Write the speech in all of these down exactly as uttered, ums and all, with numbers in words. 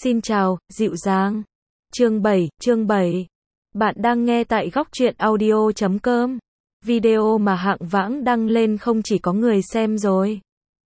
Xin chào, dịu dàng. Chương bảy, chương bảy. Bạn đang nghe tại góc truyện audio chấm com. Video mà Hạng Vãng đăng lên không chỉ có người xem rồi,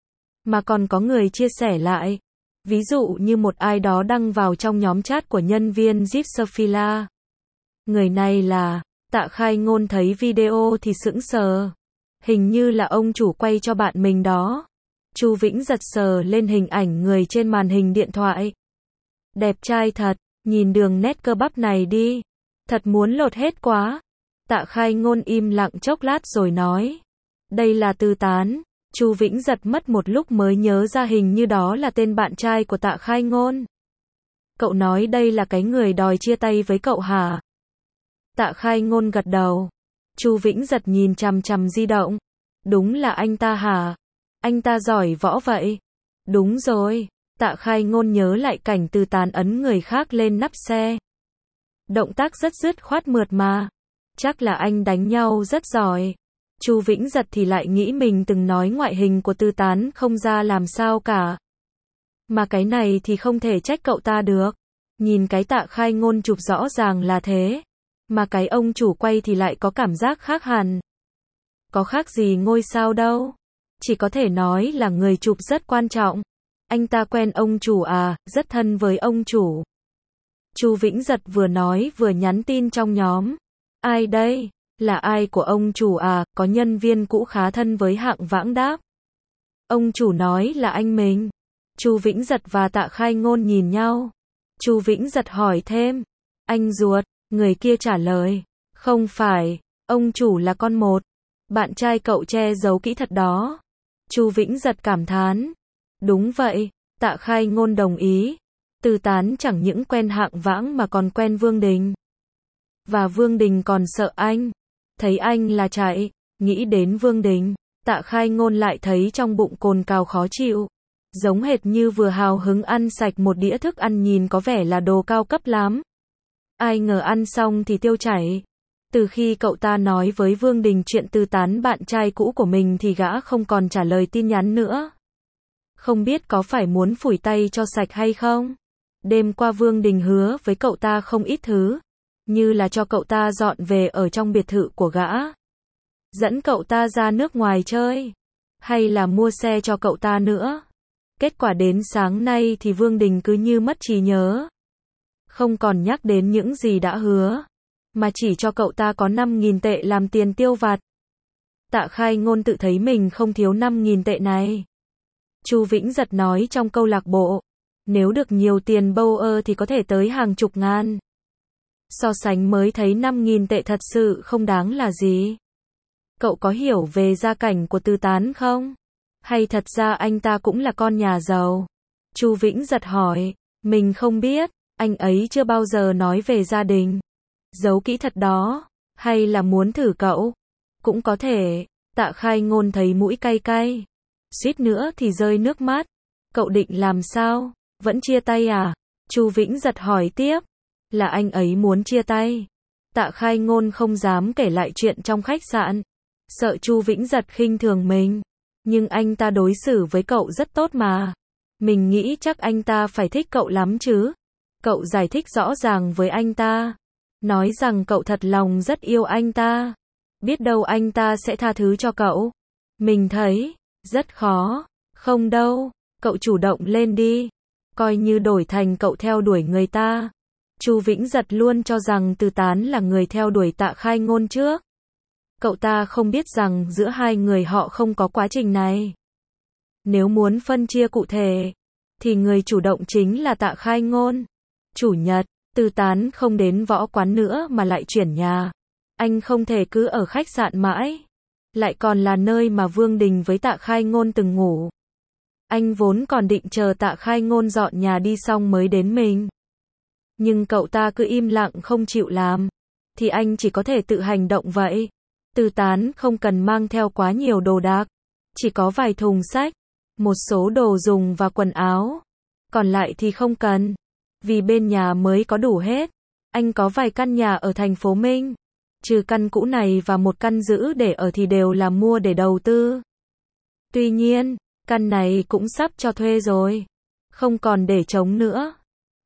mà còn có người chia sẻ lại. Ví dụ như một ai đó đăng vào trong nhóm chat của nhân viên Zipsophila. Người này là Tạ Khai Ngôn, thấy video thì sững sờ. Hình như là ông chủ quay cho bạn mình đó. Chu Vĩnh giật sờ lên hình ảnh người trên màn hình điện thoại. Đẹp trai thật, nhìn đường nét cơ bắp này đi. Thật muốn lột hết quá. Tạ Khai Ngôn im lặng chốc lát rồi nói. Đây là Tư Tán. Chu Vĩnh giật mất một lúc mới nhớ ra hình như đó là tên bạn trai của Tạ Khai Ngôn. Cậu nói đây là cái người đòi chia tay với cậu hả? Tạ Khai Ngôn gật đầu. Chu Vĩnh giật nhìn chằm chằm di động. Đúng là anh ta hả? Anh ta giỏi võ vậy. Đúng rồi. Tạ Khai Ngôn nhớ lại cảnh Tư Tán ấn người khác lên nắp xe. Động tác rất dứt khoát mượt mà. Chắc là anh đánh nhau rất giỏi. Chu Vĩnh giật thì lại nghĩ mình từng nói ngoại hình của Tư Tán không ra làm sao cả. Mà cái này thì không thể trách cậu ta được. Nhìn cái Tạ Khai Ngôn chụp rõ ràng là thế. Mà cái ông chủ quay thì lại có cảm giác khác hẳn. Có khác gì ngôi sao đâu. Chỉ có thể nói là người chụp rất quan trọng. Anh ta quen ông chủ à, rất thân với ông chủ. Chu Vĩnh giật vừa nói vừa nhắn tin trong nhóm. Ai đây? Là ai của ông chủ à? Có nhân viên cũ khá thân với Hạng Vãng đáp. Ông chủ nói là anh mình. Chu Vĩnh giật và Tạ Khai Ngôn nhìn nhau. Chu Vĩnh giật hỏi thêm. Anh ruột? Người kia trả lời. Không phải, ông chủ là con một. Bạn trai cậu che giấu kỹ thật đó. Chu Vĩnh giật cảm thán. Đúng vậy, Tạ Khai Ngôn đồng ý. Tư Tán chẳng những quen Hạng Vãng mà còn quen Vương Đình. Và Vương Đình còn sợ anh. Thấy anh là chạy. Nghĩ đến Vương Đình, Tạ Khai Ngôn lại thấy trong bụng cồn cào khó chịu. Giống hệt như vừa hào hứng ăn sạch một đĩa thức ăn nhìn có vẻ là đồ cao cấp lắm. Ai ngờ ăn xong thì tiêu chảy. Từ khi cậu ta nói với Vương Đình chuyện Tư Tán bạn trai cũ của mình thì gã không còn trả lời tin nhắn nữa. Không biết có phải muốn phủi tay cho sạch hay không? Đêm qua Vương Đình hứa với cậu ta không ít thứ. Như là cho cậu ta dọn về ở trong biệt thự của gã. Dẫn cậu ta ra nước ngoài chơi. Hay là mua xe cho cậu ta nữa. Kết quả đến sáng nay thì Vương Đình cứ như mất trí nhớ. Không còn nhắc đến những gì đã hứa. Mà chỉ cho cậu ta có năm nghìn tệ làm tiền tiêu vặt. Tạ Khai Ngôn tự thấy mình không thiếu năm nghìn tệ này. Chu Vĩnh giật nói trong câu lạc bộ. Nếu được nhiều tiền bâu ơ thì có thể tới hàng chục ngàn. So sánh mới thấy năm nghìn tệ thật sự không đáng là gì. Cậu có hiểu về gia cảnh của Tư Tán không? Hay thật ra anh ta cũng là con nhà giàu? Chu Vĩnh giật hỏi. Mình không biết, anh ấy chưa bao giờ nói về gia đình. Giấu kỹ thật đó. Hay là muốn thử cậu? Cũng có thể. Tạ Khai Ngôn thấy mũi cay cay. Suýt nữa thì rơi nước mắt. Cậu định làm sao? Vẫn chia tay à? Chu Vĩnh giật hỏi tiếp. Là anh ấy muốn chia tay. Tạ Khai Ngôn không dám kể lại chuyện trong khách sạn. Sợ Chu Vĩnh giật khinh thường mình. Nhưng anh ta đối xử với cậu rất tốt mà. Mình nghĩ chắc anh ta phải thích cậu lắm chứ. Cậu giải thích rõ ràng với anh ta. Nói rằng cậu thật lòng rất yêu anh ta. Biết đâu anh ta sẽ tha thứ cho cậu. Mình thấy rất khó. Không đâu. Cậu chủ động lên đi. Coi như đổi thành cậu theo đuổi người ta. Chu Vĩnh giật luôn cho rằng Tư Tán là người theo đuổi Tạ Khai Ngôn trước. Cậu ta không biết rằng giữa hai người họ không có quá trình này. Nếu muốn phân chia cụ thể, thì người chủ động chính là Tạ Khai Ngôn. Chủ nhật, Tư Tán không đến võ quán nữa mà lại chuyển nhà. Anh không thể cứ ở khách sạn mãi. Lại còn là nơi mà Vương Đình với Tạ Khai Ngôn từng ngủ. Anh vốn còn định chờ Tạ Khai Ngôn dọn nhà đi xong mới đến mình. Nhưng cậu ta cứ im lặng không chịu làm. Thì anh chỉ có thể tự hành động vậy. Tư Tán không cần mang theo quá nhiều đồ đạc. Chỉ có vài thùng sách, một số đồ dùng và quần áo. Còn lại thì không cần. Vì bên nhà mới có đủ hết. Anh có vài căn nhà ở thành phố Minh. Trừ căn cũ này và một căn giữ để ở thì đều là mua để đầu tư. Tuy nhiên, căn này cũng sắp cho thuê rồi. Không còn để trống nữa.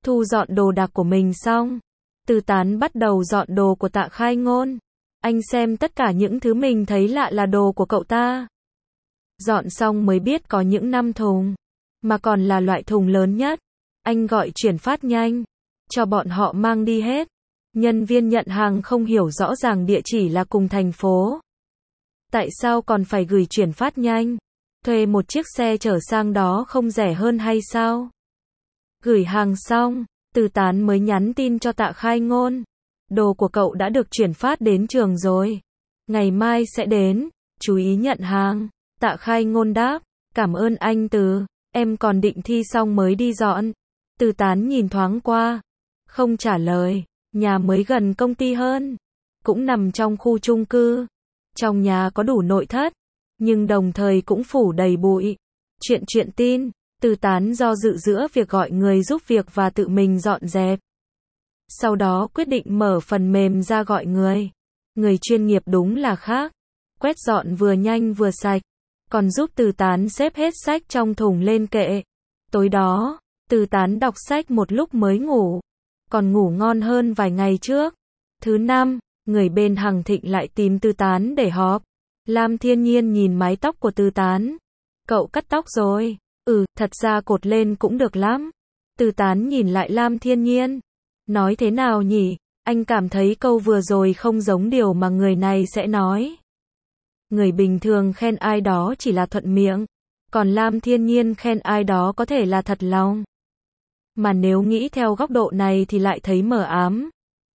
Thu dọn đồ đạc của mình xong, Từ Tán bắt đầu dọn đồ của Tạ Khai Ngôn. Anh xem tất cả những thứ mình thấy lạ là đồ của cậu ta. Dọn xong mới biết có những năm thùng, mà còn là loại thùng lớn nhất. Anh gọi chuyển phát nhanh, cho bọn họ mang đi hết. Nhân viên nhận hàng không hiểu rõ ràng địa chỉ là cùng thành phố. Tại sao còn phải gửi chuyển phát nhanh? Thuê một chiếc xe chở sang đó không rẻ hơn hay sao? Gửi hàng xong, Từ Tán mới nhắn tin cho Tạ Khai Ngôn. Đồ của cậu đã được chuyển phát đến trường rồi. Ngày mai sẽ đến, chú ý nhận hàng. Tạ Khai Ngôn đáp, cảm ơn anh Từ, em còn định thi xong mới đi dọn. Từ Tán nhìn thoáng qua, không trả lời. Nhà mới gần công ty hơn, cũng nằm trong khu chung cư. Trong nhà có đủ nội thất, nhưng đồng thời cũng phủ đầy bụi. Chuyện chuyện tin, Từ Tán do dự giữa việc gọi người giúp việc và tự mình dọn dẹp. Sau đó quyết định mở phần mềm ra gọi người. Người chuyên nghiệp đúng là khác. Quét dọn vừa nhanh vừa sạch, còn giúp Từ Tán xếp hết sách trong thùng lên kệ. Tối đó, Từ Tán đọc sách một lúc mới ngủ, còn ngủ ngon hơn vài ngày trước. Thứ năm, người bên Hằng Thịnh lại tìm Từ Tán để họp. Lam Thiên Nhiên nhìn mái tóc của Từ Tán. Cậu cắt tóc rồi? Ừ, thật ra cột lên cũng được lắm. Từ Tán nhìn lại Lam Thiên Nhiên. Nói thế nào nhỉ? Anh cảm thấy câu vừa rồi không giống điều mà người này sẽ nói. Người bình thường khen ai đó chỉ là thuận miệng, còn Lam Thiên Nhiên khen ai đó có thể là thật lòng. Mà nếu nghĩ theo góc độ này thì lại thấy mờ ám.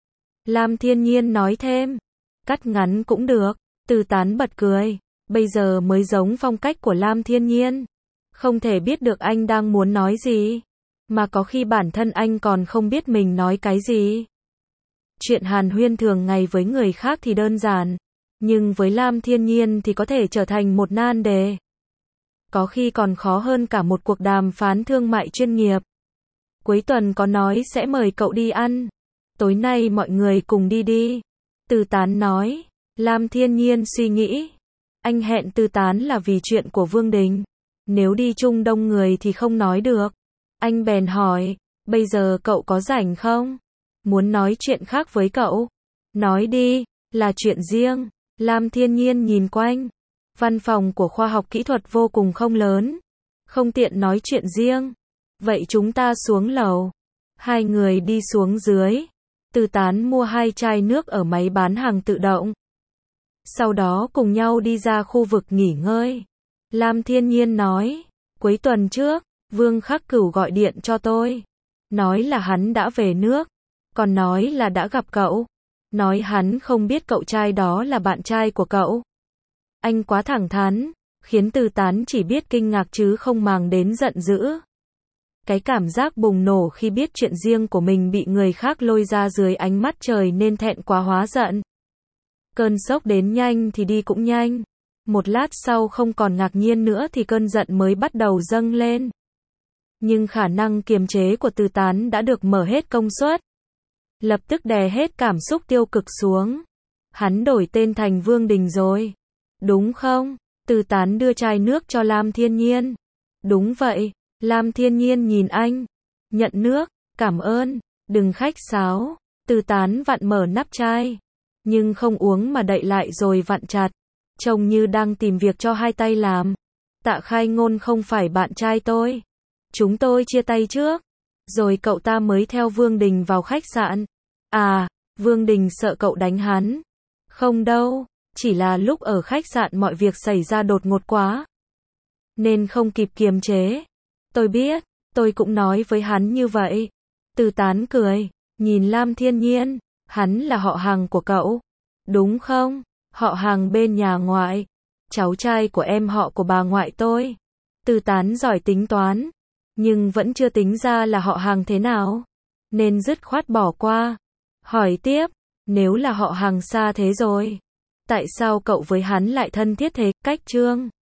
Lam Thiên Nhiên nói thêm, cắt ngắn cũng được. Từ Tán bật cười, bây giờ mới giống phong cách của Lam Thiên Nhiên. Không thể biết được anh đang muốn nói gì, mà có khi bản thân anh còn không biết mình nói cái gì. Chuyện hàn huyên thường ngày với người khác thì đơn giản, nhưng với Lam Thiên Nhiên thì có thể trở thành một nan đề. Có khi còn khó hơn cả một cuộc đàm phán thương mại chuyên nghiệp. Cuối tuần có nói sẽ mời cậu đi ăn. Tối nay mọi người cùng đi đi. Từ Tán nói. Lam Thiên Nhiên suy nghĩ. Anh hẹn Từ Tán là vì chuyện của Vương Đình. Nếu đi chung đông người thì không nói được. Anh bèn hỏi, bây giờ cậu có rảnh không? Muốn nói chuyện khác với cậu. Nói đi, là chuyện riêng. Lam Thiên Nhiên nhìn quanh. Văn phòng của khoa học kỹ thuật vô cùng không lớn. Không tiện nói chuyện riêng. Vậy chúng ta xuống lầu. Hai người đi xuống dưới. Từ Tán mua hai chai nước ở máy bán hàng tự động. Sau đó cùng nhau đi ra khu vực nghỉ ngơi. Lam Thiên Nhiên nói, cuối tuần trước, Vương Khắc Cửu gọi điện cho tôi. Nói là hắn đã về nước. Còn nói là đã gặp cậu. Nói hắn không biết cậu trai đó là bạn trai của cậu. Anh quá thẳng thắn, khiến Từ Tán chỉ biết kinh ngạc chứ không màng đến giận dữ. Cái cảm giác bùng nổ khi biết chuyện riêng của mình bị người khác lôi ra dưới ánh mắt trời nên thẹn quá hóa giận. Cơn sốc đến nhanh thì đi cũng nhanh. Một lát sau không còn ngạc nhiên nữa thì cơn giận mới bắt đầu dâng lên. Nhưng khả năng kiềm chế của Từ Tán đã được mở hết công suất. Lập tức đè hết cảm xúc tiêu cực xuống. Hắn đổi tên thành Vương Đình rồi. Đúng không? Từ Tán đưa chai nước cho Lam Thiên Nhiên. Đúng vậy. Lam Thiên Nhiên nhìn anh. Nhận nước. Cảm ơn. Đừng khách sáo. Từ Tán vặn mở nắp chai. Nhưng không uống mà đậy lại rồi vặn chặt. Trông như đang tìm việc cho hai tay làm. Tạ Khai Ngôn không phải bạn trai tôi. Chúng tôi chia tay trước. Rồi cậu ta mới theo Vương Đình vào khách sạn. À, Vương Đình sợ cậu đánh hắn. Không đâu, chỉ là lúc ở khách sạn mọi việc xảy ra đột ngột quá. Nên không kịp kiềm chế. Tôi biết, tôi cũng nói với hắn như vậy. Từ Tán cười, nhìn Lam Thiên Nhiên, hắn là họ hàng của cậu. Đúng không? Họ hàng bên nhà ngoại. Cháu trai của em họ của bà ngoại tôi. Từ Tán giỏi tính toán. Nhưng vẫn chưa tính ra là họ hàng thế nào. Nên dứt khoát bỏ qua. Hỏi tiếp, nếu là họ hàng xa thế rồi. Tại sao cậu với hắn lại thân thiết thế? Cách Trương